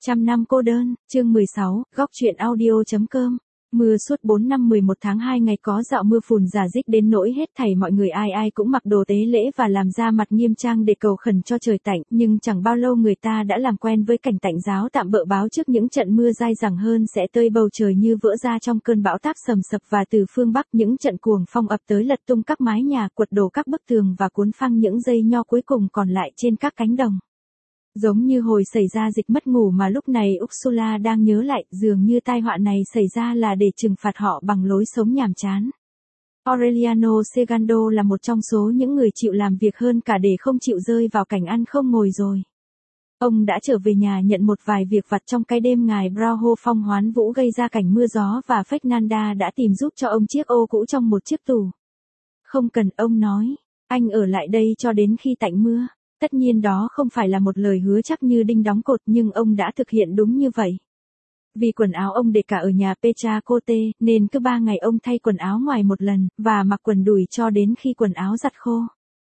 Trăm năm cô đơn, chương 16, góc truyện audio.com. Mưa suốt 4 năm 11 tháng 2 ngày có dạo mưa phùn rả rích đến nỗi hết thảy mọi người ai ai cũng mặc đồ tế lễ và làm ra mặt nghiêm trang để cầu khẩn cho trời tạnh, nhưng chẳng bao lâu người ta đã làm quen với cảnh tạnh giáo tạm bợ báo trước những trận mưa dai dẳng hơn sẽ tơi bầu trời như vỡ ra trong cơn bão táp sầm sập và từ phương Bắc những trận cuồng phong ập tới lật tung các mái nhà, quật đổ các bức tường và cuốn phăng những dây nho cuối cùng còn lại trên các cánh đồng. Giống như hồi xảy ra dịch mất ngủ mà lúc này Ursula đang nhớ lại, dường như tai họa này xảy ra là để trừng phạt họ bằng lối sống nhàm chán. Aureliano Segando là một trong số những người chịu làm việc hơn cả để không chịu rơi vào cảnh ăn không ngồi rồi. Ông đã trở về nhà nhận một vài việc vặt trong cái đêm ngài Brauho phong hoán vũ gây ra cảnh mưa gió và Fernanda đã tìm giúp cho ông chiếc ô cũ trong một chiếc tủ. Không cần, ông nói, anh ở lại đây cho đến khi tạnh mưa. Tất nhiên đó không phải là một lời hứa chắc như đinh đóng cột nhưng ông đã thực hiện đúng như vậy. Vì quần áo ông để cả ở nhà Petra Cote, nên cứ 3 ngày ông thay quần áo ngoài một lần, và mặc quần đùi cho đến khi quần áo giặt khô.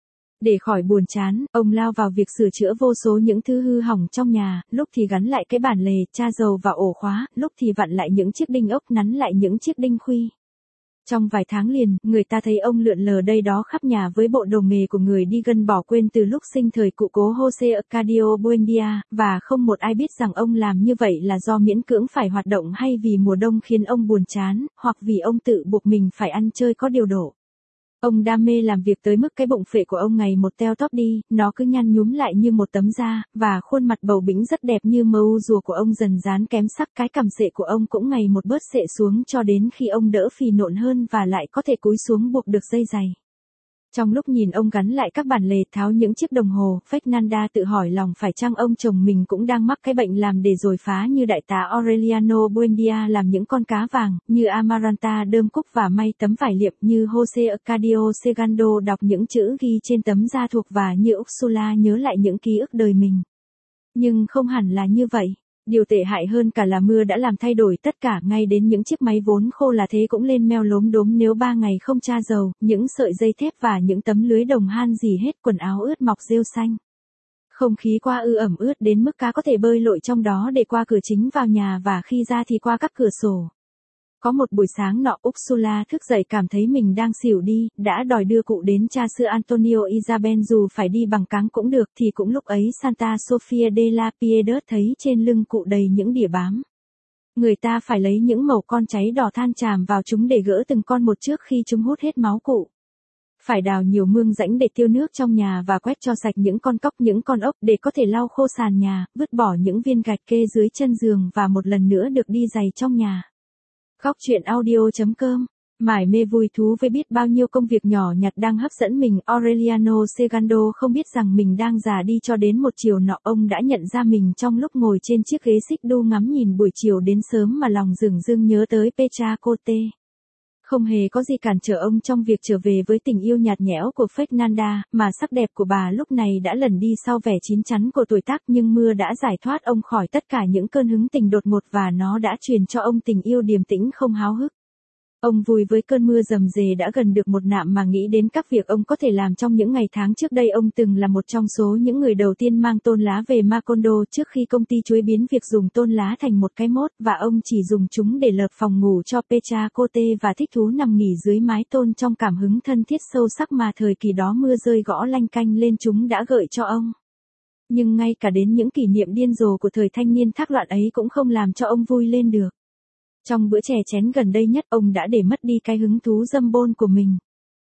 Để khỏi buồn chán, ông lao vào việc sửa chữa vô số những thứ hư hỏng trong nhà, lúc thì gắn lại cái bản lề, tra dầu và ổ khóa, lúc thì vặn lại những chiếc đinh ốc, nắn lại những chiếc đinh khuy. Trong vài tháng liền, người ta thấy ông lượn lờ đây đó khắp nhà với bộ đồ nghề của người đi gân bỏ quên từ lúc sinh thời cụ cố Jose Arcadio Buendia, và không một ai biết rằng ông làm như vậy là do miễn cưỡng phải hoạt động hay vì mùa đông khiến ông buồn chán, hoặc vì ông tự buộc mình phải ăn chơi có điều độ. Ông đam mê làm việc tới mức cái bụng phệ của ông ngày một teo tóp đi, nó cứ nhăn nhúm lại như một tấm da, và khuôn mặt bầu bĩnh rất đẹp như màu rùa của ông dần dán kém sắc, cái cằm sệ của ông cũng ngày một bớt sệ xuống cho đến khi ông đỡ phì nộn hơn và lại có thể cúi xuống buộc được dây giày. Trong lúc nhìn ông gắn lại các bản lề, tháo những chiếc đồng hồ, Fernanda tự hỏi lòng phải chăng ông chồng mình cũng đang mắc cái bệnh làm để rồi phá như đại tá Aureliano Buendia làm những con cá vàng, như Amaranta đơm cúc và may tấm vải liệm, như Jose Arcadio Segando đọc những chữ ghi trên tấm da thuộc và như Ursula nhớ lại những ký ức đời mình. Nhưng không hẳn là như vậy. Điều tệ hại hơn cả là mưa đã làm thay đổi tất cả, ngay đến những chiếc máy vốn khô là thế cũng lên meo lốm đốm nếu 3 ngày không tra dầu, những sợi dây thép và những tấm lưới đồng han rỉ hết, quần áo ướt mọc rêu xanh. Không khí qua ẩm ướt đến mức cá có thể bơi lội trong đó để qua cửa chính vào nhà và khi ra thì qua các cửa sổ. Có một buổi sáng nọ Ursula thức dậy cảm thấy mình đang xỉu đi, đã đòi đưa cụ đến tra sư Antonio Isabel dù phải đi bằng cáng cũng được, thì cũng lúc ấy Santa Sofia de la Piedad thấy trên lưng cụ đầy những đỉa bám. Người ta phải lấy những mẩu con cháy đỏ than chàm vào chúng để gỡ từng con một trước khi chúng hút hết máu cụ. Phải đào nhiều mương rãnh để tiêu nước trong nhà và quét cho sạch những con cóc những con ốc để có thể lau khô sàn nhà, vứt bỏ những viên gạch kê dưới chân giường và một lần nữa được đi giày trong nhà. Góc truyện audio.com. Mải mê vui thú với biết bao nhiêu công việc nhỏ nhặt đang hấp dẫn mình, Aureliano Segando không biết rằng mình đang già đi cho đến một chiều nọ ông đã nhận ra mình trong lúc ngồi trên chiếc ghế xích đu ngắm nhìn buổi chiều đến sớm mà lòng dửng dưng nhớ tới Petra Cote. Không hề có gì cản trở ông trong việc trở về với tình yêu nhạt nhẽo của Fernanda, mà sắc đẹp của bà lúc này đã lẩn đi sau vẻ chín chắn của tuổi tác, nhưng mưa đã giải thoát ông khỏi tất cả những cơn hứng tình đột ngột và nó đã truyền cho ông tình yêu điềm tĩnh không háo hức. Ông vui với cơn mưa rầm rề đã gần được một nạm mà nghĩ đến các việc ông có thể làm trong những ngày tháng trước đây. Ông từng là một trong số những người đầu tiên mang tôn lá về Macondo trước khi công ty chuối biến việc dùng tôn lá thành một cái mốt, và ông chỉ dùng chúng để lợp phòng ngủ cho Petra Cote và thích thú nằm nghỉ dưới mái tôn trong cảm hứng thân thiết sâu sắc mà thời kỳ đó mưa rơi gõ lanh canh lên chúng đã gợi cho ông. Nhưng ngay cả đến những kỷ niệm điên rồ của thời thanh niên thác loạn ấy cũng không làm cho ông vui lên được. Trong bữa chè chén gần đây nhất ông đã để mất đi cái hứng thú dâm bôn của mình.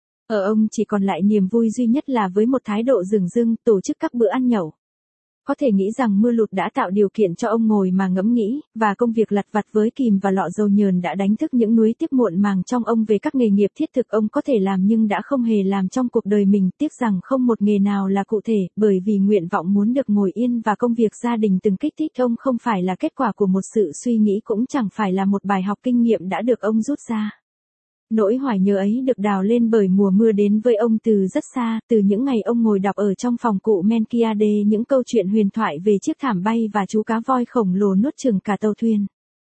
Ở ông chỉ còn lại niềm vui duy nhất là với một thái độ dửng dưng tổ chức các bữa ăn nhậu. Có thể nghĩ rằng mưa lụt đã tạo điều kiện cho ông ngồi mà ngẫm nghĩ, và công việc lặt vặt với kìm và lọ dầu nhờn đã đánh thức những nuối tiếc muộn màng trong ông về các nghề nghiệp thiết thực ông có thể làm nhưng đã không hề làm trong cuộc đời mình. Tiếc rằng không một nghề nào là cụ thể, bởi vì nguyện vọng muốn được ngồi yên và công việc gia đình từng kích thích ông không phải là kết quả của một sự suy nghĩ, cũng chẳng phải là một bài học kinh nghiệm đã được ông rút ra. Nỗi hoài nhớ ấy được đào lên bởi mùa mưa đến với ông từ rất xa, từ những ngày ông ngồi đọc ở trong phòng cụ Melchiade những câu chuyện huyền thoại về chiếc thảm bay và chú cá voi khổng lồ nuốt chửng cả tàu thuyền.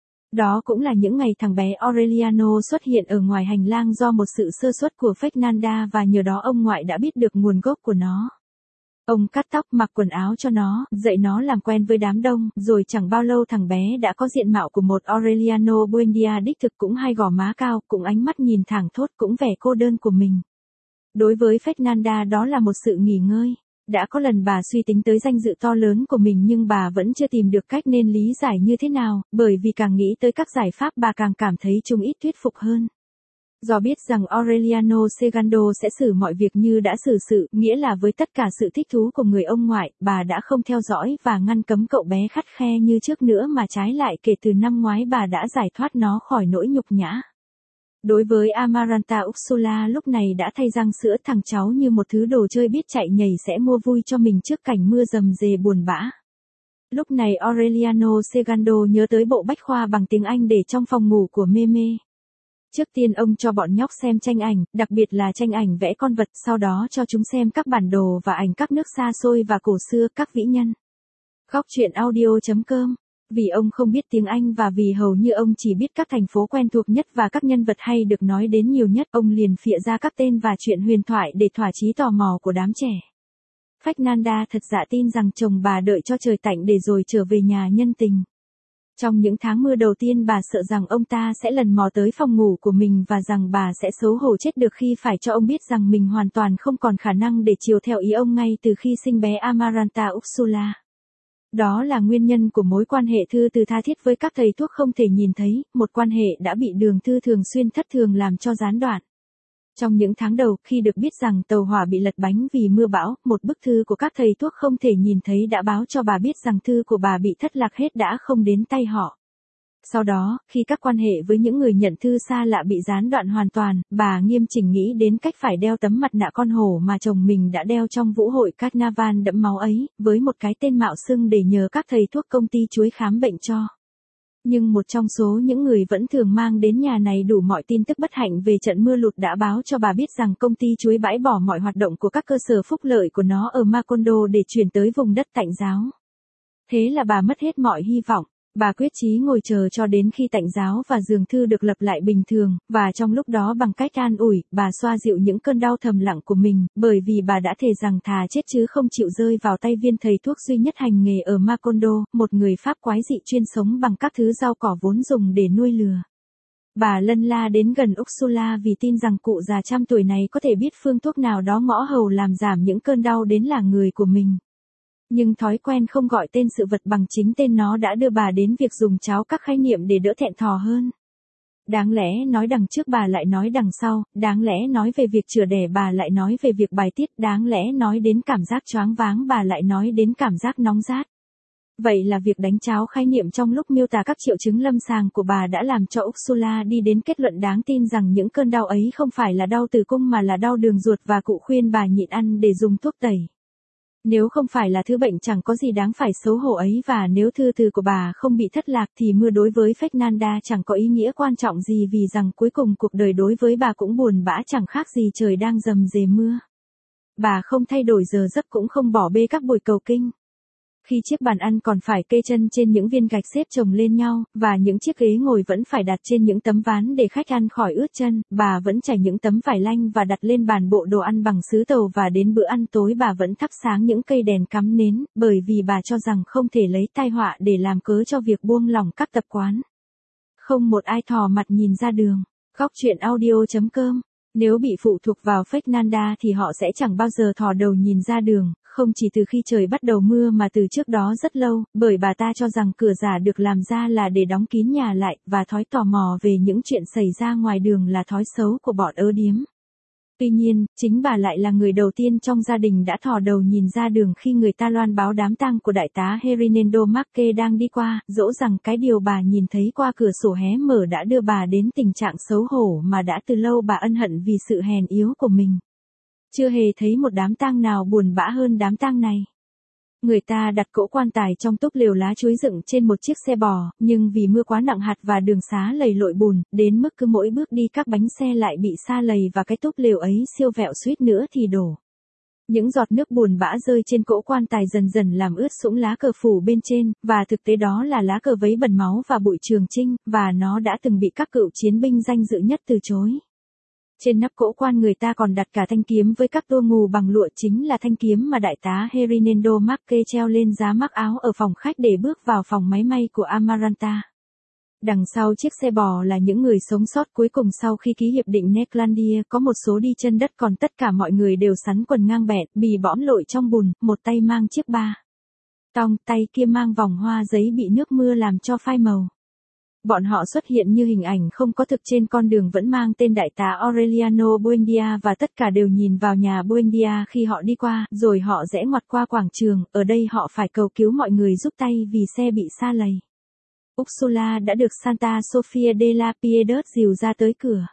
Đó cũng là những ngày thằng bé Aureliano xuất hiện ở ngoài hành lang do một sự sơ suất của Fernanda và nhờ đó ông ngoại đã biết được nguồn gốc của nó. Ông cắt tóc, mặc quần áo cho nó, dạy nó làm quen với đám đông, rồi chẳng bao lâu thằng bé đã có diện mạo của một Aureliano Buendia đích thực, cũng hai gò má cao, cũng ánh mắt nhìn thẳng thốt, cũng vẻ cô đơn của mình. Đối với Fernanda đó là một sự nghỉ ngơi. Đã có lần bà suy tính tới danh dự to lớn của mình nhưng bà vẫn chưa tìm được cách nên lý giải như thế nào, bởi vì càng nghĩ tới các giải pháp bà càng cảm thấy chúng ít thuyết phục hơn. Do biết rằng Aureliano Segando sẽ xử mọi việc như đã xử sự, nghĩa là với tất cả sự thích thú của người ông ngoại, bà đã không theo dõi và ngăn cấm cậu bé khắt khe như trước nữa mà trái lại kể từ năm ngoái bà đã giải thoát nó khỏi nỗi nhục nhã. Đối với Amaranta Ursula lúc này đã thay răng sữa, thằng cháu như một thứ đồ chơi biết chạy nhảy sẽ mua vui cho mình trước cảnh mưa rầm rề buồn bã. Lúc này Aureliano Segando nhớ tới bộ bách khoa bằng tiếng Anh để trong phòng ngủ của Meme. Trước tiên ông cho bọn nhóc xem tranh ảnh, đặc biệt là tranh ảnh vẽ con vật, sau đó cho chúng xem các bản đồ và ảnh các nước xa xôi và cổ xưa, các vĩ nhân. Góc truyện audio.com. Vì ông không biết tiếng Anh và vì hầu như ông chỉ biết các thành phố quen thuộc nhất và các nhân vật hay được nói đến nhiều nhất, ông liền phịa ra các tên và chuyện huyền thoại để thỏa chí tò mò của đám trẻ. Fernanda thật dạ tin rằng chồng bà đợi cho trời tạnh để rồi trở về nhà nhân tình. Trong những tháng mưa đầu tiên bà sợ rằng ông ta sẽ lần mò tới phòng ngủ của mình và rằng bà sẽ xấu hổ chết được khi phải cho ông biết rằng mình hoàn toàn không còn khả năng để chiều theo ý ông ngay từ khi sinh bé Amaranta Ursula. Đó là nguyên nhân của mối quan hệ Thư từ tha thiết với các thầy thuốc không thể nhìn thấy, một quan hệ đã bị Đường Thư thường xuyên thất thường làm cho gián đoạn. Trong những tháng đầu, khi được biết rằng tàu hỏa bị lật bánh vì mưa bão, một bức thư của các thầy thuốc không thể nhìn thấy đã báo cho bà biết rằng thư của bà bị thất lạc hết, đã không đến tay họ. Sau đó, khi các quan hệ với những người nhận thư xa lạ bị gián đoạn hoàn toàn, bà nghiêm chỉnh nghĩ đến cách phải đeo tấm mặt nạ con hổ mà chồng mình đã đeo trong vũ hội Carnaval đẫm máu ấy, với một cái tên mạo xưng để nhờ các thầy thuốc công ty chuối khám bệnh cho. Nhưng một trong số những người vẫn thường mang đến nhà này đủ mọi tin tức bất hạnh về trận mưa lụt đã báo cho bà biết rằng công ty chuối bãi bỏ mọi hoạt động của các cơ sở phúc lợi của nó ở Macondo để chuyển tới vùng đất Tạnh giáo. Thế là bà mất hết mọi hy vọng. Bà quyết chí ngồi chờ cho đến khi Tạnh giáo và giường thư được lập lại bình thường, và trong lúc đó bằng cách an ủi, bà xoa dịu những cơn đau thầm lặng của mình, bởi vì bà đã thề rằng thà chết chứ không chịu rơi vào tay viên thầy thuốc duy nhất hành nghề ở Macondo, một người Pháp quái dị chuyên sống bằng các thứ rau cỏ vốn dùng để nuôi lừa. Bà lân la đến gần Ursula vì tin rằng cụ già trăm tuổi này có thể biết phương thuốc nào đó ngõ hầu làm giảm những cơn đau đến làng người của mình. Nhưng thói quen không gọi tên sự vật bằng chính tên nó đã đưa bà đến việc dùng cháo các khái niệm để đỡ thẹn thò hơn. Đáng lẽ nói đằng trước bà lại nói đằng sau, đáng lẽ nói về việc chữa đẻ bà lại nói về việc bài tiết, đáng lẽ nói đến cảm giác choáng váng bà lại nói đến cảm giác nóng rát. Vậy là việc đánh cháo khái niệm trong lúc miêu tả các triệu chứng lâm sàng của bà đã làm cho Ursula đi đến kết luận đáng tin rằng những cơn đau ấy không phải là đau tử cung mà là đau đường ruột, và cụ khuyên bà nhịn ăn để dùng thuốc tẩy. Nếu không phải là thứ bệnh chẳng có gì đáng phải xấu hổ ấy, và nếu thư từ của bà không bị thất lạc thì mưa đối với Fernanda chẳng có ý nghĩa quan trọng gì, vì rằng cuối cùng cuộc đời đối với bà cũng buồn bã chẳng khác gì trời đang rầm rề mưa. Bà không thay đổi giờ giấc cũng không bỏ bê các buổi cầu kinh. Khi chiếc bàn ăn còn phải kê chân trên những viên gạch xếp chồng lên nhau, và những chiếc ghế ngồi vẫn phải đặt trên những tấm ván để khách ăn khỏi ướt chân, bà vẫn trải những tấm vải lanh và đặt lên bàn bộ đồ ăn bằng sứ tàu, và đến bữa ăn tối bà vẫn thắp sáng những cây đèn cắm nến, bởi vì bà cho rằng không thể lấy tai họa để làm cớ cho việc buông lỏng các tập quán. Không một ai thò mặt nhìn ra đường. Góc truyện audio.com. Nếu bị phụ thuộc vào Fernanda thì họ sẽ chẳng bao giờ thò đầu nhìn ra đường, không chỉ từ khi trời bắt đầu mưa mà từ trước đó rất lâu, bởi bà ta cho rằng cửa giả được làm ra là để đóng kín nhà lại, và thói tò mò về những chuyện xảy ra ngoài đường là thói xấu của bọn ơ điếm. Tuy nhiên, chính bà lại là người đầu tiên trong gia đình đã thò đầu nhìn ra đường khi người ta loan báo đám tang của đại tá Herinendo Marque đang đi qua, dẫu rằng cái điều bà nhìn thấy qua cửa sổ hé mở đã đưa bà đến tình trạng xấu hổ mà đã từ lâu bà ân hận vì sự hèn yếu của mình. Chưa hề thấy một đám tang nào buồn bã hơn đám tang này. Người ta đặt cỗ quan tài trong túp lều lá chuối dựng trên một chiếc xe bò, nhưng vì mưa quá nặng hạt và đường xá lầy lội bùn, đến mức cứ mỗi bước đi các bánh xe lại bị sa lầy và cái túp lều ấy siêu vẹo suýt nữa thì đổ. Những giọt nước buồn bã rơi trên cỗ quan tài dần dần làm ướt sũng lá cờ phủ bên trên, và thực tế đó là lá cờ vấy bẩn máu và bụi Trường Chinh, và nó đã từng bị các cựu chiến binh danh dự nhất từ chối. Trên nắp cỗ quan người ta còn đặt cả thanh kiếm với các tua ngù bằng lụa, chính là thanh kiếm mà đại tá Herinendo Marque treo lên giá mác áo ở phòng khách để bước vào phòng máy may của Amaranta. Đằng sau chiếc xe bò là những người sống sót cuối cùng sau khi ký hiệp định Necklandia, có một số đi chân đất, còn tất cả mọi người đều sắn quần ngang bẹt, bì bõm lội trong bùn, một tay mang chiếc ba tong, tay kia mang vòng hoa giấy bị nước mưa làm cho phai màu. Bọn họ xuất hiện như hình ảnh không có thực trên con đường vẫn mang tên đại tá Aureliano Buendia, và tất cả đều nhìn vào nhà Buendia khi họ đi qua, rồi họ rẽ ngoặt qua quảng trường, ở đây họ phải cầu cứu mọi người giúp tay vì xe bị sa lầy. Ursula đã được Santa Sofia de la Piedad dìu ra tới cửa.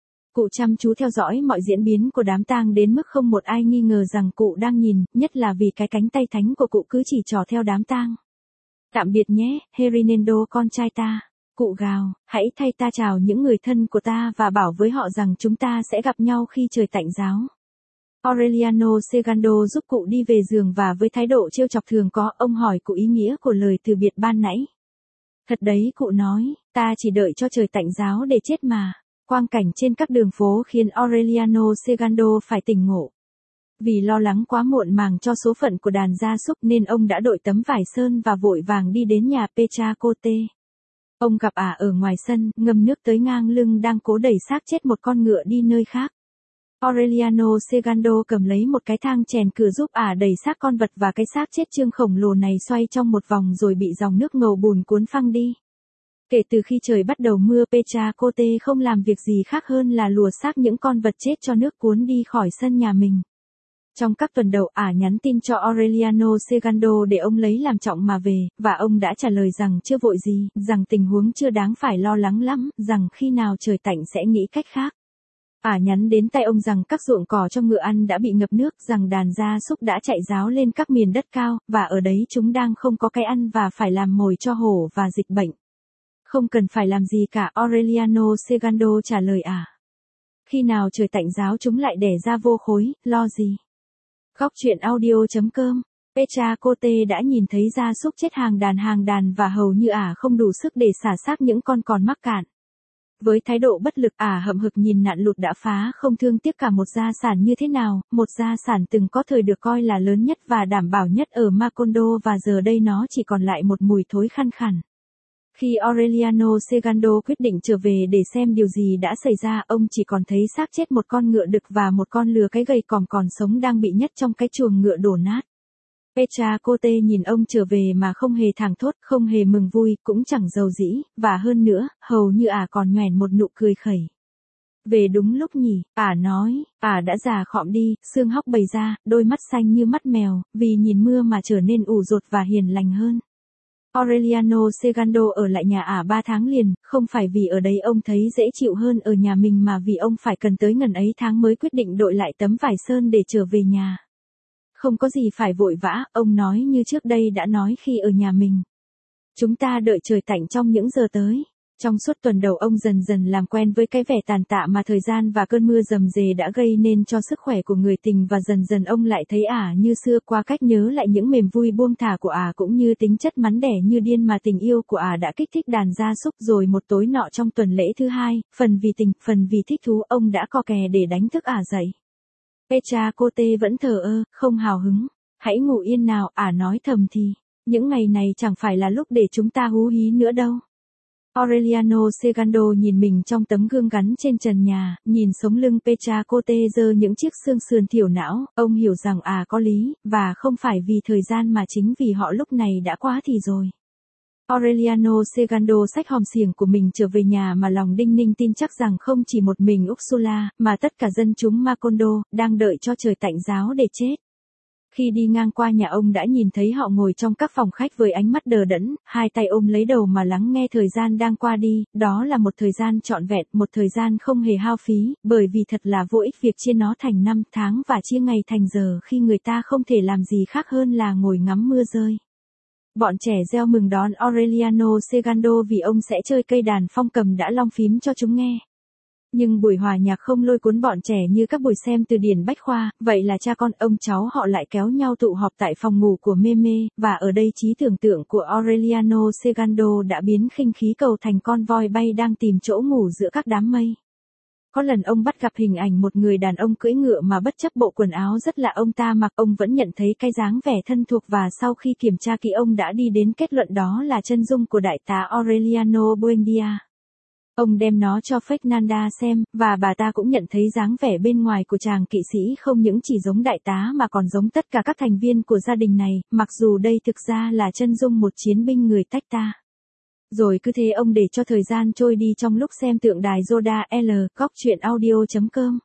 Cụ chăm chú theo dõi mọi diễn biến của đám tang đến mức không một ai nghi ngờ rằng cụ đang nhìn, nhất là vì cái cánh tay thánh của cụ cứ chỉ trỏ theo đám tang. Tạm biệt nhé, Herinendo con trai ta. Cụ gào, hãy thay ta chào những người thân của ta và bảo với họ rằng chúng ta sẽ gặp nhau khi trời tạnh giáo. Aureliano Segando giúp cụ đi về giường và với thái độ trêu chọc thường có, ông hỏi cụ ý nghĩa của lời từ biệt ban nãy. Thật đấy, cụ nói, ta chỉ đợi cho trời tạnh giáo để chết mà. Quang cảnh trên các đường phố khiến Aureliano Segando phải tỉnh ngộ. Vì lo lắng quá muộn màng cho số phận của đàn gia súc nên ông đã đội tấm vải sơn và vội vàng đi đến nhà Pechacote. Ông gặp ả ở ngoài sân, ngâm nước tới ngang lưng đang cố đẩy xác chết một con ngựa đi nơi khác. Aureliano Segando cầm lấy một cái thang chèn cửa giúp ả đẩy xác con vật và cái xác chết trương khổng lồ này xoay trong một vòng rồi bị dòng nước ngầu bùn cuốn phăng đi. Kể từ khi trời bắt đầu mưa, Pechacote không làm việc gì khác hơn là lùa xác những con vật chết cho nước cuốn đi khỏi sân nhà mình. Trong các tuần đầu, ả nhắn tin cho Aureliano Segando để ông lấy làm trọng mà về, và ông đã trả lời rằng chưa vội gì, rằng tình huống chưa đáng phải lo lắng lắm, rằng khi nào trời tạnh sẽ nghĩ cách khác. Ả nhắn đến tay ông rằng các ruộng cỏ cho ngựa ăn đã bị ngập nước, rằng đàn gia súc đã chạy ráo lên các miền đất cao, và ở đấy chúng đang không có cái ăn và phải làm mồi cho hổ và dịch bệnh. Không cần phải làm gì cả, Aureliano Segando trả lời ả. Khi nào trời tạnh giáo chúng lại đẻ ra vô khối, lo gì. Góc truyện audio.com. Pechacote đã nhìn thấy gia súc chết hàng đàn và hầu như ả không đủ sức để xả xác những con còn mắc cạn. Với thái độ bất lực, ả hậm hực nhìn nạn lụt đã phá không thương tiếc cả một gia sản như thế nào, một gia sản từng có thời được coi là lớn nhất và đảm bảo nhất ở Macondo, và giờ đây nó chỉ còn lại một mùi thối khăn khẳn. Khi Aureliano Segando quyết định trở về để xem điều gì đã xảy ra, ông chỉ còn thấy xác chết một con ngựa đực và một con lừa cái gầy còm còn sống đang bị nhét trong cái chuồng ngựa đổ nát. Pechacote nhìn ông trở về mà không hề thảng thốt, không hề mừng vui, cũng chẳng giàu dĩ, và hơn nữa, hầu như ả còn nhoẻn một nụ cười khẩy. Về đúng lúc nhỉ, ả nói, ả đã già khọm đi, xương hóc bày ra, đôi mắt xanh như mắt mèo, vì nhìn mưa mà trở nên ủ rột và hiền lành hơn. Aureliano Segando ở lại nhà ả 3 tháng liền, không phải vì ở đây ông thấy dễ chịu hơn ở nhà mình mà vì ông phải cần tới ngần ấy tháng mới quyết định đội lại tấm vải sơn để trở về nhà. Không có gì phải vội vã, ông nói như trước đây đã nói khi ở nhà mình. Chúng ta đợi trời tạnh trong những giờ tới. Trong suốt tuần đầu ông dần dần làm quen với cái vẻ tàn tạ mà thời gian và cơn mưa rầm rề đã gây nên cho sức khỏe của người tình, và dần dần ông lại thấy ả như xưa qua cách nhớ lại những mềm vui buông thả của ả cũng như tính chất mắn đẻ như điên mà tình yêu của ả đã kích thích đàn gia súc. Rồi một tối nọ trong tuần lễ thứ hai, phần vì tình, phần vì thích thú, ông đã co kè để đánh thức ả dậy. Pechacote vẫn thờ ơ, không hào hứng. Hãy ngủ yên nào, ả nói thầm thì. Những ngày này chẳng phải là lúc để chúng ta hú hí nữa đâu. Aureliano Segando nhìn mình trong tấm gương gắn trên trần nhà, nhìn sống lưng Pechacote giơ những chiếc xương sườn thiểu não, ông hiểu rằng có lý, và không phải vì thời gian mà chính vì họ lúc này đã quá thì rồi. Aureliano Segando xách hòm xiềng của mình trở về nhà mà lòng đinh ninh tin chắc rằng không chỉ một mình Ursula, mà tất cả dân chúng Macondo, đang đợi cho trời tạnh giáo để chết. Khi đi ngang qua nhà ông đã nhìn thấy họ ngồi trong các phòng khách với ánh mắt đờ đẫn, hai tay ôm lấy đầu mà lắng nghe thời gian đang qua đi, đó là một thời gian trọn vẹn, một thời gian không hề hao phí, bởi vì thật là vô ích việc chia nó thành năm tháng và chia ngày thành giờ khi người ta không thể làm gì khác hơn là ngồi ngắm mưa rơi. Bọn trẻ reo mừng đón Aureliano Segando vì ông sẽ chơi cây đàn phong cầm đã long phím cho chúng nghe. Nhưng buổi hòa nhạc không lôi cuốn bọn trẻ như các buổi xem từ điển bách khoa, vậy là cha con ông cháu họ lại kéo nhau tụ họp tại phòng ngủ của Meme, và ở đây trí tưởng tượng của Aureliano Segando đã biến khinh khí cầu thành con voi bay đang tìm chỗ ngủ giữa các đám mây. Có lần ông bắt gặp hình ảnh một người đàn ông cưỡi ngựa mà bất chấp bộ quần áo rất lạ ông ta mặc, ông vẫn nhận thấy cái dáng vẻ thân thuộc và sau khi kiểm tra kỹ ông đã đi đến kết luận đó là chân dung của đại tá Aureliano Buendia. Ông đem nó cho Fernanda xem, và bà ta cũng nhận thấy dáng vẻ bên ngoài của chàng kỵ sĩ không những chỉ giống đại tá mà còn giống tất cả các thành viên của gia đình này, mặc dù đây thực ra là chân dung một chiến binh người Tacta. Rồi cứ thế ông để cho thời gian trôi đi trong lúc xem tượng đài Yoda L, gocchuyenaudio.com.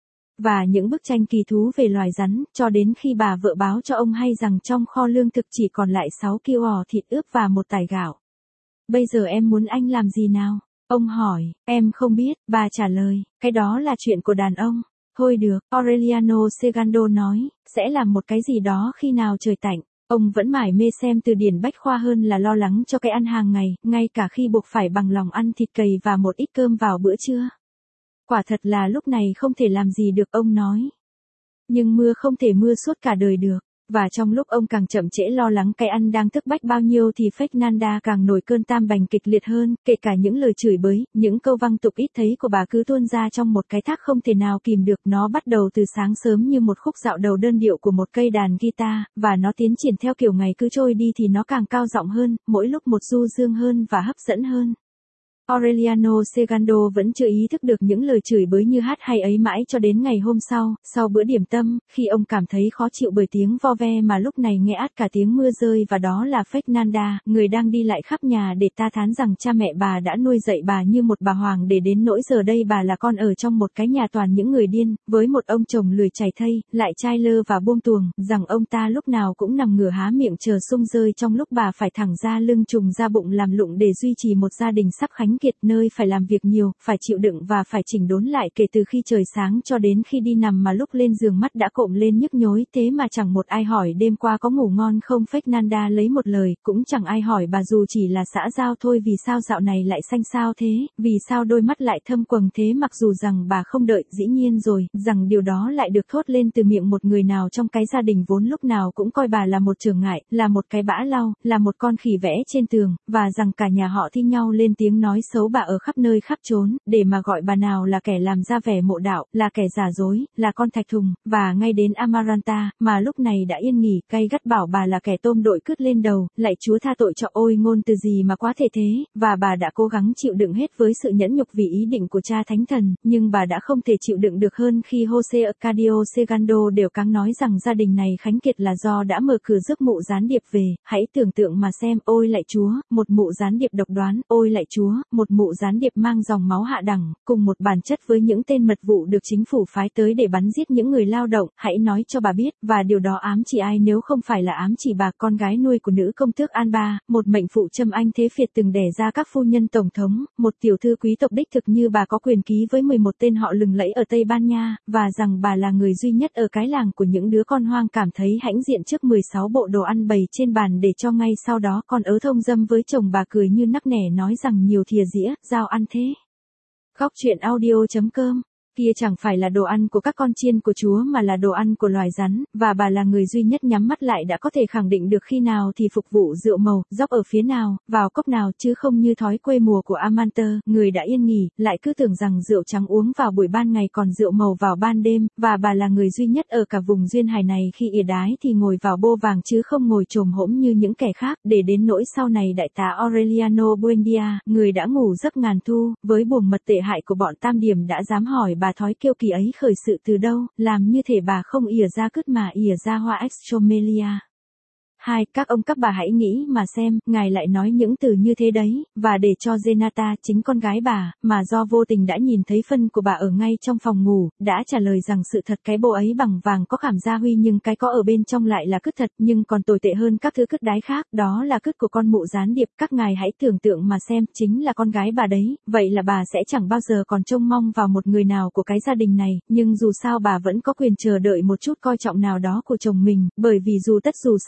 Và những bức tranh kỳ thú về loài rắn, cho đến khi bà vợ báo cho ông hay rằng trong kho lương thực chỉ còn lại 6 kg thịt ướp và một tải gạo. Bây giờ em muốn anh làm gì nào? Ông hỏi, em không biết, bà trả lời, cái đó là chuyện của đàn ông. Thôi được, Aureliano Segando nói, sẽ làm một cái gì đó khi nào trời tạnh. Ông vẫn mải mê xem từ điển bách khoa hơn là lo lắng cho cái ăn hàng ngày, ngay cả khi buộc phải bằng lòng ăn thịt cầy và một ít cơm vào bữa trưa. Quả thật là lúc này không thể làm gì được, ông nói. Nhưng mưa không thể mưa suốt cả đời được. Và trong lúc ông càng chậm trễ lo lắng cái ăn đang thức bách bao nhiêu thì Fernanda càng nổi cơn tam bành kịch liệt hơn, kể cả những lời chửi bới, những câu văng tục ít thấy của bà cứ tuôn ra trong một cái thác không thể nào kìm được. Nó bắt đầu từ sáng sớm như một khúc dạo đầu đơn điệu của một cây đàn guitar, và nó tiến triển theo kiểu ngày cứ trôi đi thì nó càng cao giọng hơn, mỗi lúc một du dương hơn và hấp dẫn hơn. Aureliano Segando vẫn chưa ý thức được những lời chửi bới như hát hay ấy mãi cho đến ngày hôm sau bữa điểm tâm, khi ông cảm thấy khó chịu bởi tiếng vo ve mà lúc này nghe át cả tiếng mưa rơi và đó là Fernanda, người đang đi lại khắp nhà để ta thán rằng cha mẹ bà đã nuôi dạy bà như một bà hoàng để đến nỗi giờ đây bà là con ở trong một cái nhà toàn những người điên, với một ông chồng lười chảy thây, lại chai lơ và buông tuồng, rằng ông ta lúc nào cũng nằm ngửa há miệng chờ sung rơi trong lúc bà phải thẳng ra lưng trùng ra bụng làm lụng để duy trì một gia đình sắp khánh kiệt nơi phải làm việc nhiều, phải chịu đựng và phải chỉnh đốn lại kể từ khi trời sáng cho đến khi đi nằm mà lúc lên giường mắt đã cộm lên nhức nhối thế mà chẳng một ai hỏi đêm qua có ngủ ngon không. Fernanda lấy một lời, cũng chẳng ai hỏi bà dù chỉ là xã giao thôi vì sao dạo này lại xanh xao thế, vì sao đôi mắt lại thâm quầng thế mặc dù rằng bà không đợi, dĩ nhiên rồi, rằng điều đó lại được thốt lên từ miệng một người nào trong cái gia đình vốn lúc nào cũng coi bà là một chướng ngại, là một cái bã lau, là một con khỉ vẽ trên tường, và rằng cả nhà họ thi nhau lên tiếng nói xấu bà ở khắp nơi khắp chốn, để mà gọi bà nào là kẻ làm ra vẻ mộ đạo, là kẻ giả dối, là con thạch thùng, và ngay đến Amaranta, mà lúc này đã yên nghỉ, gay gắt bảo bà là kẻ tôm đội cứt lên đầu, lạy Chúa tha tội cho, ôi ngôn từ gì mà quá thể thế, và bà đã cố gắng chịu đựng hết với sự nhẫn nhục vì ý định của cha thánh thần, nhưng bà đã không thể chịu đựng được hơn khi Jose Arcadio Segando đều cáng nói rằng gia đình này khánh kiệt là do đã mở cửa rước mụ gián điệp về, hãy tưởng tượng mà xem, ôi lạy Chúa, một mụ gián điệp độc đoán, ôi lạy Chúa, một mụ gián điệp mang dòng máu hạ đẳng, cùng một bản chất với những tên mật vụ được chính phủ phái tới để bắn giết những người lao động, hãy nói cho bà biết, và điều đó ám chỉ ai nếu không phải là ám chỉ bà, con gái nuôi của nữ công tước Alba, một mệnh phụ châm anh thế Việt từng đẻ ra các phu nhân tổng thống, một tiểu thư quý tộc đích thực như bà có quyền ký với 11 tên họ lừng lẫy ở Tây Ban Nha, và rằng bà là người duy nhất ở cái làng của những đứa con hoang cảm thấy hãnh diện trước 16 bộ đồ ăn bày trên bàn để cho ngay sau đó con ớ thông dâm với chồng bà cười như nắc nẻ nói rằng nhiều thìa dĩa, dao ăn thế. Gocchuyenaudio.com. Kia chẳng phải là đồ ăn của các con chiên của Chúa mà là đồ ăn của loài rắn, và bà là người duy nhất nhắm mắt lại đã có thể khẳng định được khi nào thì phục vụ rượu màu, dốc ở phía nào, vào cốc nào chứ không như thói quê mùa của Amanter, người đã yên nghỉ, lại cứ tưởng rằng rượu trắng uống vào buổi ban ngày còn rượu màu vào ban đêm, và bà là người duy nhất ở cả vùng duyên hải này khi ỉa đái thì ngồi vào bô vàng chứ không ngồi chồm hỗn như những kẻ khác, để đến nỗi sau này đại tá Aureliano Buendia, người đã ngủ giấc ngàn thu, với buồng mật tệ hại của bọn Tam Điểm đã dám hỏi bà thói kiêu kỳ ấy khởi sự từ đâu, làm như thể bà không ỉa ra cứt mà ỉa ra hoa Extromelia. Các ông các bà hãy nghĩ mà xem, ngài lại nói những từ như thế đấy, và để cho Zenata, chính con gái bà, mà do vô tình đã nhìn thấy phân của bà ở ngay trong phòng ngủ, đã trả lời rằng sự thật cái bộ ấy bằng vàng có khảm gia huy nhưng cái có ở bên trong lại là cứt thật, nhưng còn tồi tệ hơn các thứ cứt đái khác, đó là cứt của con mụ gián điệp, các ngài hãy tưởng tượng mà xem, chính là con gái bà đấy, vậy là bà sẽ chẳng bao giờ còn trông mong vào một người nào của cái gia đình này, nhưng dù sao bà vẫn có quyền chờ đợi một chút coi trọng nào đó của chồng mình, bởi vì dù tất dù xấu thế nào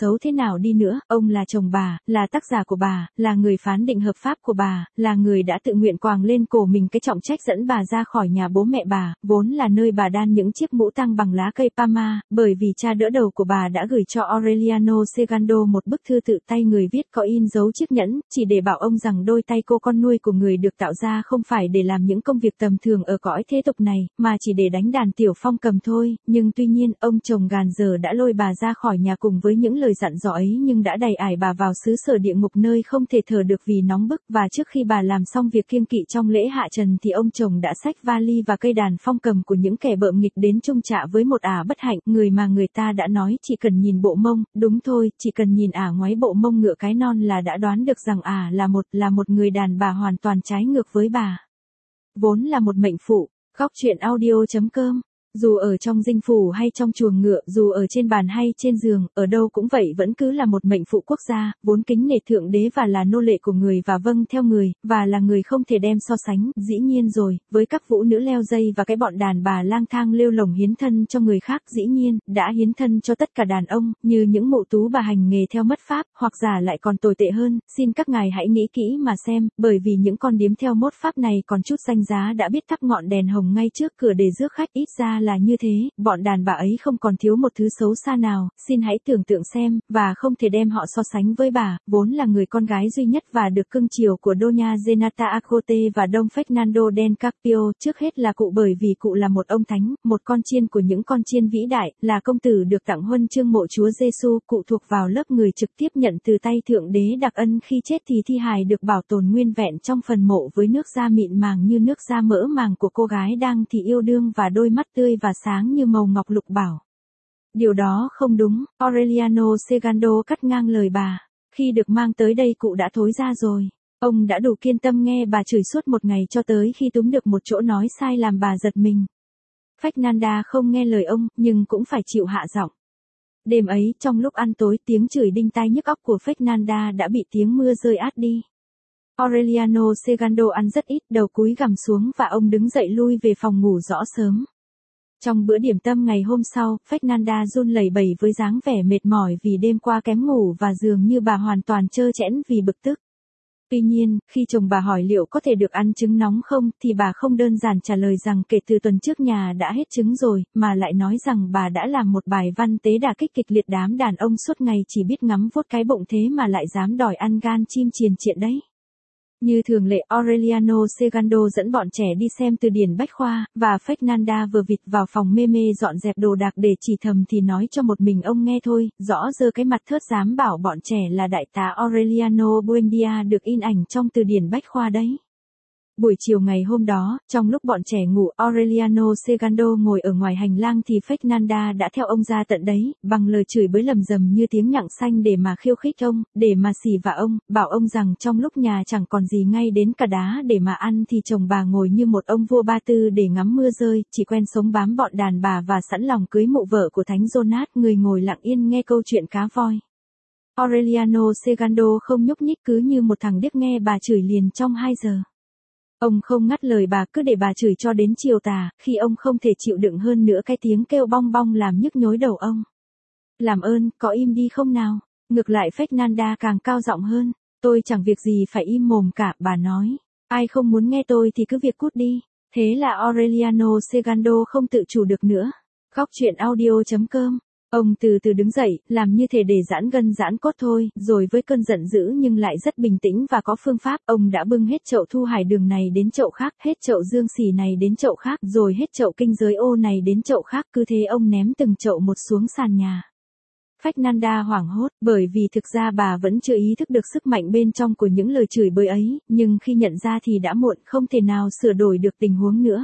nào đi nữa, ông là chồng bà, là tác giả của bà, là người phán định hợp pháp của bà, là người đã tự nguyện quàng lên cổ mình cái trọng trách dẫn bà ra khỏi nhà bố mẹ bà, vốn là nơi bà đan những chiếc mũ tang bằng lá cây Parma, bởi vì cha đỡ đầu của bà đã gửi cho Aureliano Segando một bức thư tự tay người viết có in dấu chiếc nhẫn, chỉ để bảo ông rằng đôi tay cô con nuôi của người được tạo ra không phải để làm những công việc tầm thường ở cõi thế tục này, mà chỉ để đánh đàn tiểu phong cầm thôi, nhưng tuy nhiên, ông chồng gàn giờ đã lôi bà ra khỏi nhà cùng với những lời dặn dò ấy nhưng đã đày ải bà vào xứ sở địa ngục nơi không thể thở được vì nóng bức, và trước khi bà làm xong việc kiêng kỵ trong lễ hạ trần thì ông chồng đã xách vali và cây đàn phong cầm của những kẻ bợm nghịch đến chung chạ với một ả bất hạnh, người mà người ta đã nói chỉ cần nhìn bộ mông, đúng thôi, chỉ cần nhìn ả ngoáy bộ mông ngựa cái non là đã đoán được rằng ả là một người đàn bà hoàn toàn trái ngược với bà. Vốn là một mệnh phụ. Góc truyện audio.com. Dù ở trong dinh phủ hay trong chuồng ngựa, dù ở trên bàn hay trên giường, ở đâu cũng vậy vẫn cứ là một mệnh phụ quốc gia, vốn kính nể thượng đế và là nô lệ của người và vâng theo người, và là người không thể đem so sánh, dĩ nhiên rồi, với các vũ nữ leo dây và cái bọn đàn bà lang thang lêu lổng hiến thân cho người khác, dĩ nhiên, đã hiến thân cho tất cả đàn ông, như những mụ tú bà hành nghề theo mất pháp, hoặc giả lại còn tồi tệ hơn, xin các ngài hãy nghĩ kỹ mà xem, bởi vì những con điếm theo mốt pháp này còn chút danh giá đã biết thắp ngọn đèn hồng ngay trước cửa để rước khách, ít ra là như thế, bọn đàn bà ấy không còn thiếu một thứ xấu xa nào, xin hãy tưởng tượng xem, và không thể đem họ so sánh với bà, vốn là người con gái duy nhất và được cưng chiều của Doña Zenata Agote và Don Fernando del Carpio, trước hết là cụ bởi vì cụ là một ông thánh, một con chiên của những con chiên vĩ đại, là công tử được tặng huân chương mộ Chúa Giêsu, cụ thuộc vào lớp người trực tiếp nhận từ tay Thượng Đế đặc ân khi chết thì thi hài được bảo tồn nguyên vẹn trong phần mộ với nước da mịn màng như nước da mỡ màng của cô gái đang thì yêu đương và đôi mắt tươi và sáng như màu ngọc lục bảo. Điều đó không đúng, Aureliano Segando cắt ngang lời bà. Khi được mang tới đây cụ đã thối ra rồi. Ông đã đủ kiên tâm nghe bà chửi suốt một ngày cho tới khi túm được một chỗ nói sai làm bà giật mình. Fernanda không nghe lời ông, nhưng cũng phải chịu hạ giọng. Đêm ấy, trong lúc ăn tối, tiếng chửi đinh tai nhức óc của Fernanda đã bị tiếng mưa rơi át đi. Aureliano Segando ăn rất ít, đầu cúi gằm xuống và ông đứng dậy lui về phòng ngủ rõ sớm. Trong bữa điểm tâm ngày hôm sau, Fernanda run lẩy bẩy với dáng vẻ mệt mỏi vì đêm qua kém ngủ và dường như bà hoàn toàn trơ trẽn vì bực tức. Tuy nhiên, khi chồng bà hỏi liệu có thể được ăn trứng nóng không, thì bà không đơn giản trả lời rằng kể từ tuần trước nhà đã hết trứng rồi, mà lại nói rằng bà đã làm một bài văn tế đả kích kịch liệt đám đàn ông suốt ngày chỉ biết ngắm vuốt cái bụng thế mà lại dám đòi ăn gan chim chiền triện đấy. Như thường lệ, Aureliano Segando dẫn bọn trẻ đi xem từ điển bách khoa, và Fernanda vừa vịt vào phòng mê mê dọn dẹp đồ đạc để chỉ thầm thì nói cho một mình ông nghe thôi, rõ giơ cái mặt thớt dám bảo bọn trẻ là đại tá Aureliano Buendia được in ảnh trong từ điển bách khoa đấy. Buổi chiều ngày hôm đó, trong lúc bọn trẻ ngủ, Aureliano Segando ngồi ở ngoài hành lang thì Fernanda đã theo ông ra tận đấy, bằng lời chửi bới lầm rầm như tiếng nhặng xanh để mà khiêu khích ông, để mà xỉ vả ông, bảo ông rằng trong lúc nhà chẳng còn gì ngay đến cả đá để mà ăn thì chồng bà ngồi như một ông vua Ba Tư để ngắm mưa rơi, chỉ quen sống bám bọn đàn bà và sẵn lòng cưới mụ vợ của Thánh Jonas, người ngồi lặng yên nghe câu chuyện cá voi. Aureliano Segando không nhúc nhích cứ như một thằng điếc nghe bà chửi liền trong 2 giờ. Ông không ngắt lời bà cứ để bà chửi cho đến chiều tà, khi ông không thể chịu đựng hơn nữa cái tiếng kêu bong bong làm nhức nhối đầu ông. Làm ơn, có im đi không nào? Ngược lại Fernanda càng cao giọng hơn. Tôi chẳng việc gì phải im mồm cả, bà nói. Ai không muốn nghe tôi thì cứ việc cút đi. Thế là Aureliano Segando không tự chủ được nữa. Góc truyện audio.com. Ông từ từ đứng dậy, làm như thể để giãn gân giãn cốt thôi, rồi với cơn giận dữ nhưng lại rất bình tĩnh và có phương pháp, ông đã bưng hết chậu thu hải đường này đến chậu khác, hết chậu dương xỉ này đến chậu khác, rồi hết chậu kinh giới ô này đến chậu khác, cứ thế ông ném từng chậu một xuống sàn nhà. Fernanda hoảng hốt, bởi vì thực ra bà vẫn chưa ý thức được sức mạnh bên trong của những lời chửi bới ấy, nhưng khi nhận ra thì đã muộn, không thể nào sửa đổi được tình huống nữa.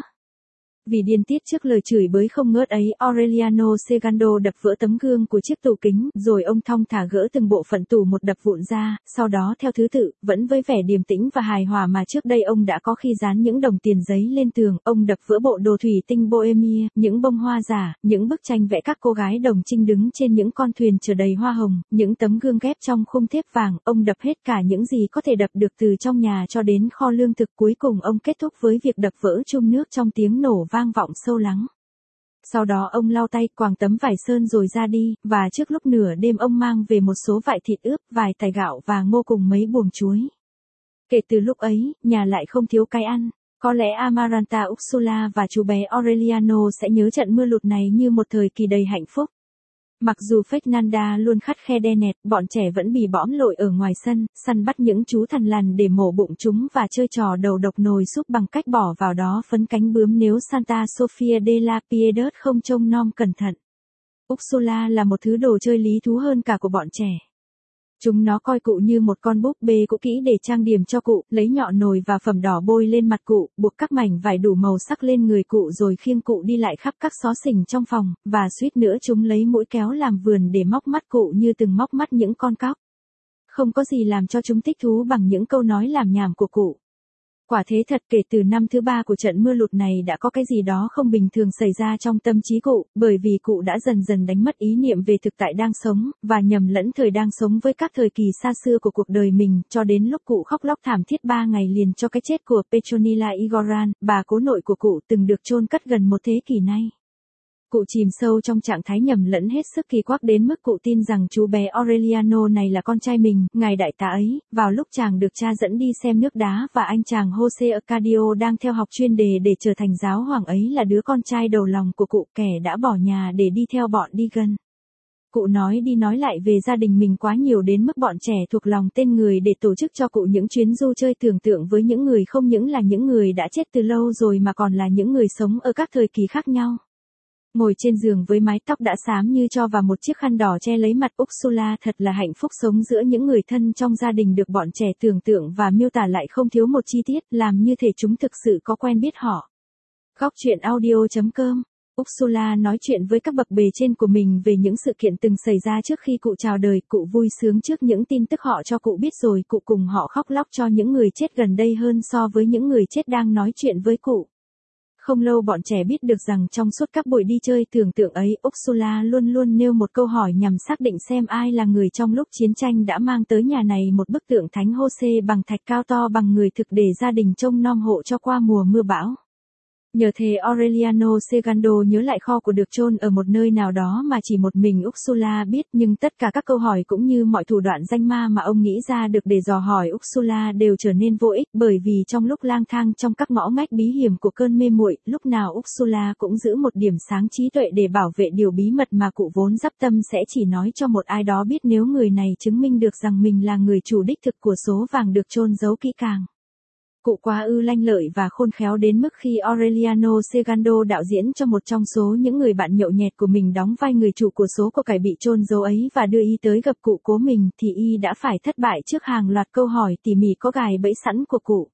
Vì điên tiết trước lời chửi bới không ngớt ấy, Aureliano Segando đập vỡ tấm gương của chiếc tủ kính, rồi ông thong thả gỡ từng bộ phận tủ một đập vụn ra, sau đó theo thứ tự, vẫn với vẻ điềm tĩnh và hài hòa mà trước đây ông đã có khi dán những đồng tiền giấy lên tường, ông đập vỡ bộ đồ thủy tinh Bohemia, những bông hoa giả, những bức tranh vẽ các cô gái đồng trinh đứng trên những con thuyền chở đầy hoa hồng, những tấm gương ghép trong khung thép vàng, ông đập hết cả những gì có thể đập được từ trong nhà cho đến kho lương thực, cuối cùng ông kết thúc với việc đập vỡ chum nước trong tiếng nổ vang vọng sâu lắng. Sau đó ông lau tay quàng tấm vải sơn rồi ra đi, và trước lúc nửa đêm ông mang về một số vải thịt ướp, vài tải gạo và ngô cùng mấy buồm chuối. Kể từ lúc ấy, nhà lại không thiếu cái ăn. Có lẽ Amaranta Ursula và chú bé Aureliano sẽ nhớ trận mưa lụt này như một thời kỳ đầy hạnh phúc. Mặc dù Fernanda luôn khắt khe đe nẹt, bọn trẻ vẫn bì bõm lội ở ngoài sân, săn bắt những chú thằn lằn để mổ bụng chúng và chơi trò đầu độc nồi súp bằng cách bỏ vào đó phấn cánh bướm nếu Santa Sofia de la Piedad không trông nom cẩn thận. Ursula là một thứ đồ chơi lý thú hơn cả của bọn trẻ. Chúng nó coi cụ như một con búp bê cũ kỹ để trang điểm cho cụ, lấy nhọ nồi và phẩm đỏ bôi lên mặt cụ, buộc các mảnh vải đủ màu sắc lên người cụ rồi khiêng cụ đi lại khắp các xó xỉnh trong phòng, và suýt nữa chúng lấy mũi kéo làm vườn để móc mắt cụ như từng móc mắt những con cóc. Không có gì làm cho chúng thích thú bằng những câu nói lảm nhảm của cụ. Quả thế thật, kể từ năm thứ 3 của trận mưa lụt này đã có cái gì đó không bình thường xảy ra trong tâm trí cụ, bởi vì cụ đã dần dần đánh mất ý niệm về thực tại đang sống, và nhầm lẫn thời đang sống với các thời kỳ xa xưa của cuộc đời mình, cho đến lúc cụ khóc lóc thảm thiết 3 ngày liền cho cái chết của Petronila Igoran, bà cố nội của cụ từng được chôn cất gần một thế kỷ nay. Cụ chìm sâu trong trạng thái nhầm lẫn hết sức kỳ quặc đến mức cụ tin rằng chú bé Aureliano này là con trai mình, ngài đại tá ấy, vào lúc chàng được cha dẫn đi xem nước đá và anh chàng Jose Arcadio đang theo học chuyên đề để trở thành giáo hoàng ấy là đứa con trai đầu lòng của cụ, kẻ đã bỏ nhà để đi theo bọn Deegan. Cụ nói đi nói lại về gia đình mình quá nhiều đến mức bọn trẻ thuộc lòng tên người để tổ chức cho cụ những chuyến du chơi tưởng tượng với những người không những là những người đã chết từ lâu rồi mà còn là những người sống ở các thời kỳ khác nhau. Ngồi trên giường với mái tóc đã xám như tro và một chiếc khăn đỏ che lấy mặt, Ursula thật là hạnh phúc sống giữa những người thân trong gia đình được bọn trẻ tưởng tượng và miêu tả lại không thiếu một chi tiết, làm như thể chúng thực sự có quen biết họ. Góc truyện audio.com. Ursula nói chuyện với các bậc bề trên của mình về những sự kiện từng xảy ra trước khi cụ chào đời, cụ vui sướng trước những tin tức họ cho cụ biết rồi cụ cùng họ khóc lóc cho những người chết gần đây hơn so với những người chết đang nói chuyện với cụ. Không lâu bọn trẻ biết được rằng trong suốt các buổi đi chơi tưởng tượng ấy, Ursula luôn luôn nêu một câu hỏi nhằm xác định xem ai là người trong lúc chiến tranh đã mang tới nhà này một bức tượng thánh Jose bằng thạch cao to bằng người thực để gia đình trông nom hộ cho qua mùa mưa bão. Nhờ thế Aureliano Segando nhớ lại kho của được chôn ở một nơi nào đó mà chỉ một mình Ursula biết, nhưng tất cả các câu hỏi cũng như mọi thủ đoạn danh ma mà ông nghĩ ra được để dò hỏi Ursula đều trở nên vô ích, bởi vì trong lúc lang thang trong các ngõ ngách bí hiểm của cơn mê muội, lúc nào Ursula cũng giữ một điểm sáng trí tuệ để bảo vệ điều bí mật mà cụ vốn dắp tâm sẽ chỉ nói cho một ai đó biết nếu người này chứng minh được rằng mình là người chủ đích thực của số vàng được chôn giấu kỹ càng. Cụ quá ư lanh lợi và khôn khéo đến mức khi Aureliano Segando đạo diễn cho một trong số những người bạn nhậu nhẹt của mình đóng vai người chủ của số của cải bị chôn giấu ấy và đưa y tới gặp cụ cố mình thì y đã phải thất bại trước hàng loạt câu hỏi tỉ mỉ có gài bẫy sẵn của cụ.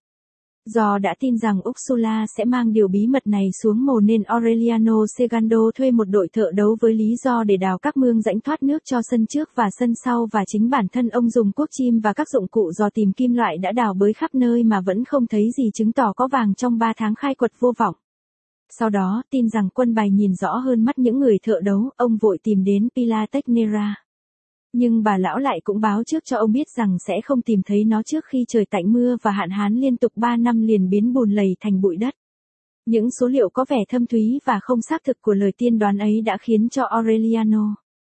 Do đã tin rằng Ursula sẽ mang điều bí mật này xuống mồ nên Aureliano Segando thuê một đội thợ đấu với lý do để đào các mương rãnh thoát nước cho sân trước và sân sau, và chính bản thân ông dùng cuốc chim và các dụng cụ dò tìm kim loại đã đào bới khắp nơi mà vẫn không thấy gì chứng tỏ có vàng trong 3 tháng khai quật vô vọng. Sau đó, tin rằng quân bài nhìn rõ hơn mắt những người thợ đấu, ông vội tìm đến Pilar Tecnera. Nhưng bà lão lại cũng báo trước cho ông biết rằng sẽ không tìm thấy nó trước khi trời tạnh mưa và hạn hán liên tục 3 năm liền biến bùn lầy thành bụi đất. Những số liệu có vẻ thâm thúy và không xác thực của lời tiên đoán ấy đã khiến cho Aureliano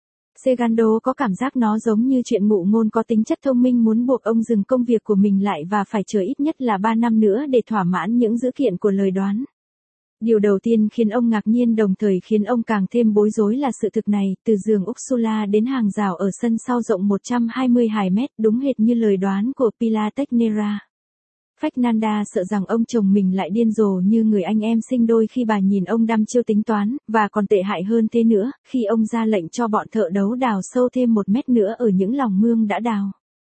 Segando có cảm giác nó giống như chuyện ngụ ngôn có tính chất thông minh muốn buộc ông dừng công việc của mình lại và phải chờ ít nhất là 3 năm nữa để thỏa mãn những dữ kiện của lời đoán. Điều đầu tiên khiến ông ngạc nhiên đồng thời khiến ông càng thêm bối rối là sự thực này, từ giường Ursula đến hàng rào ở sân sau rộng 120 hài mét, đúng hệt như lời đoán của Pilar Tecnera. Fernanda sợ rằng ông chồng mình lại điên rồ như người anh em sinh đôi khi bà nhìn ông đăm chiêu tính toán, và còn tệ hại hơn thế nữa, khi ông ra lệnh cho bọn thợ đấu đào sâu thêm 1 mét nữa ở những lòng mương đã đào.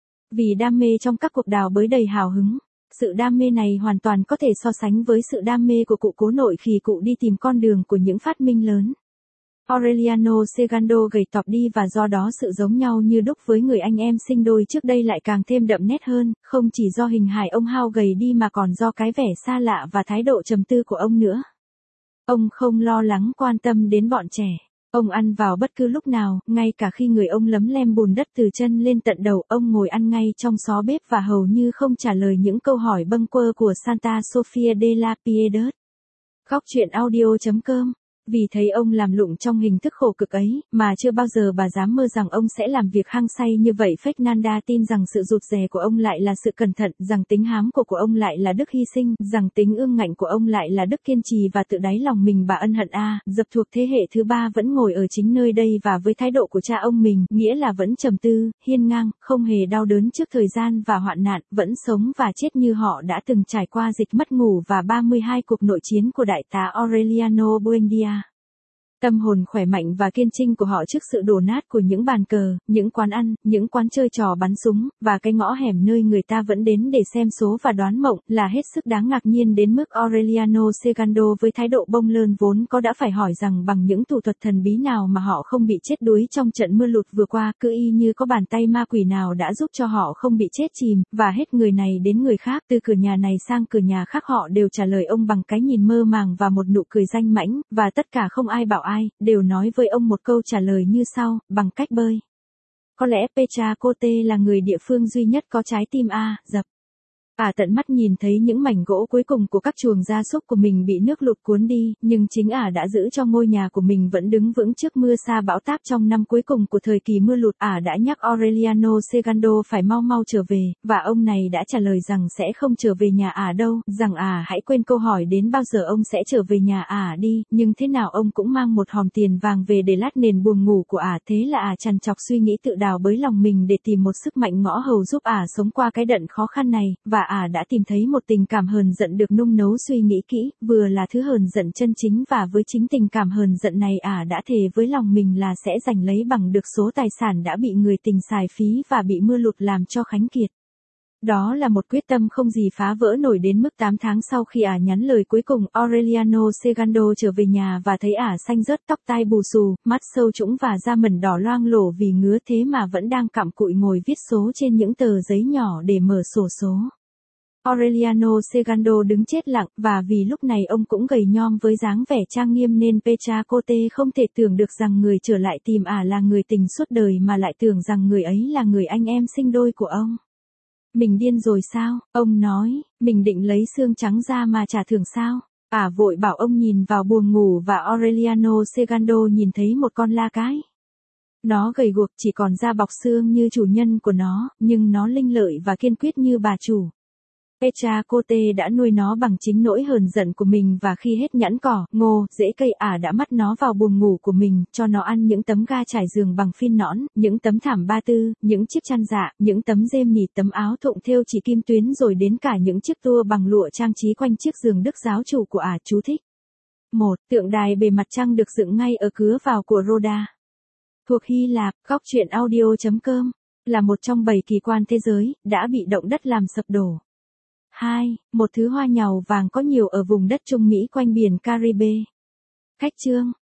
Vì đam mê trong các cuộc đào bới đầy hào hứng. Sự đam mê này hoàn toàn có thể so sánh với sự đam mê của cụ cố nội khi cụ đi tìm con đường của những phát minh lớn. Aureliano Segando gầy tọp đi và do đó sự giống nhau như đúc với người anh em sinh đôi trước đây lại càng thêm đậm nét hơn, không chỉ do hình hài ông hao gầy đi mà còn do cái vẻ xa lạ và thái độ trầm tư của ông nữa. Ông không lo lắng quan tâm đến bọn trẻ. Ông ăn vào bất cứ lúc nào, ngay cả khi người ông lấm lem bùn đất từ chân lên tận đầu, ông ngồi ăn ngay trong xó bếp và hầu như không trả lời những câu hỏi bâng quơ của Santa Sofia de la Piedad. Góc truyện audio.com Vì thấy ông làm lụng trong hình thức khổ cực ấy, mà chưa bao giờ bà dám mơ rằng ông sẽ làm việc hăng say như vậy. Fernanda tin rằng sự rụt rè của ông lại là sự cẩn thận, rằng tính hám của ông lại là đức hy sinh, rằng tính ương ngạnh của ông lại là đức kiên trì và tự đáy lòng mình bà ân hận dập thuộc thế hệ thứ ba vẫn ngồi ở chính nơi đây và với thái độ của cha ông mình, nghĩa là vẫn trầm tư, hiên ngang, không hề đau đớn trước thời gian và hoạn nạn, vẫn sống và chết như họ đã từng trải qua dịch mất ngủ và 32 cuộc nội chiến của đại tá Aureliano Buendia. Tâm hồn khỏe mạnh và kiên trinh của họ trước sự đổ nát của những bàn cờ, những quán ăn, những quán chơi trò bắn súng, và cái ngõ hẻm nơi người ta vẫn đến để xem số và đoán mộng, là hết sức đáng ngạc nhiên đến mức Aureliano Segando với thái độ bông lơn vốn có đã phải hỏi rằng bằng những thủ thuật thần bí nào mà họ không bị chết đuối trong trận mưa lụt vừa qua, cứ y như có bàn tay ma quỷ nào đã giúp cho họ không bị chết chìm, và hết người này đến người khác, từ cửa nhà này sang cửa nhà khác họ đều trả lời ông bằng cái nhìn mơ màng và một nụ cười danh mãnh, và tất cả không ai bảo ai, đều nói với ông một câu trả lời như sau, bằng cách bơi. Có lẽ Petra Cote là người địa phương duy nhất có trái tim dập. Tận mắt nhìn thấy những mảnh gỗ cuối cùng của các chuồng gia súc của mình bị nước lụt cuốn đi, nhưng chính đã giữ cho ngôi nhà của mình vẫn đứng vững trước mưa sa bão táp trong năm cuối cùng của thời kỳ mưa lụt. Đã nhắc Aureliano Segando phải mau mau trở về, và ông này đã trả lời rằng sẽ không trở về nhà đâu, rằng hãy quên câu hỏi đến bao giờ ông sẽ trở về nhà đi, nhưng thế nào ông cũng mang một hòm tiền vàng về để lát nền buồng ngủ của thế là trằn trọc suy nghĩ tự đào bới lòng mình để tìm một sức mạnh ngõ hầu giúp sống qua cái đận khó khăn này, và đã tìm thấy một tình cảm hờn giận được nung nấu suy nghĩ kỹ, vừa là thứ hờn giận chân chính, và với chính tình cảm hờn giận này đã thề với lòng mình là sẽ giành lấy bằng được số tài sản đã bị người tình xài phí và bị mưa lụt làm cho khánh kiệt. Đó là một quyết tâm không gì phá vỡ nổi đến mức 8 tháng sau khi nhắn lời cuối cùng, Aureliano Segando trở về nhà và thấy xanh rớt, tóc tai bù xù, mắt sâu trũng và da mẩn đỏ loang lổ vì ngứa, thế mà vẫn đang cặm cụi ngồi viết số trên những tờ giấy nhỏ để mở sổ số. Aureliano Segando đứng chết lặng, và vì lúc này ông cũng gầy nhom với dáng vẻ trang nghiêm nên Petra Cote không thể tưởng được rằng người trở lại tìm là người tình suốt đời mà lại tưởng rằng người ấy là người anh em sinh đôi của ông. Mình điên rồi sao? Ông nói, mình định lấy xương trắng ra mà trả thưởng sao? Vội bảo ông nhìn vào buồng ngủ và Aureliano Segando nhìn thấy một con la cái. Nó gầy guộc chỉ còn da bọc xương như chủ nhân của nó, nhưng nó linh lợi và kiên quyết như bà chủ. Petra Cote đã nuôi nó bằng chính nỗi hờn giận của mình, và khi hết nhẵn cỏ, ngô, rễ cây đã bắt nó vào buồng ngủ của mình, cho nó ăn những tấm ga trải giường bằng phin nõn, những tấm thảm ba tư, những chiếc chăn dạ, những tấm rêm nỉ, tấm áo thụng thêu chỉ kim tuyến, rồi đến cả những chiếc tua bằng lụa trang trí quanh chiếc giường đức giáo chủ của chú thích. 1. Tượng đài bề mặt trăng được dựng ngay ở cửa vào của Rhoda. Thuộc Hy Lạp, góc truyện audio.com, là một trong 7 kỳ quan thế giới, đã bị động đất làm sập đổ. 2. Một thứ hoa nhàu vàng có nhiều ở vùng đất Trung Mỹ quanh biển Caribe. Khách chương.